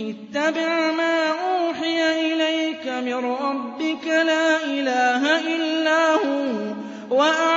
اتَّبِعْ مَا أُوحِيَ إِلَيْكَ مِن رَّبِّكَ لَا إِلَٰهَ إِلَّا هُوَ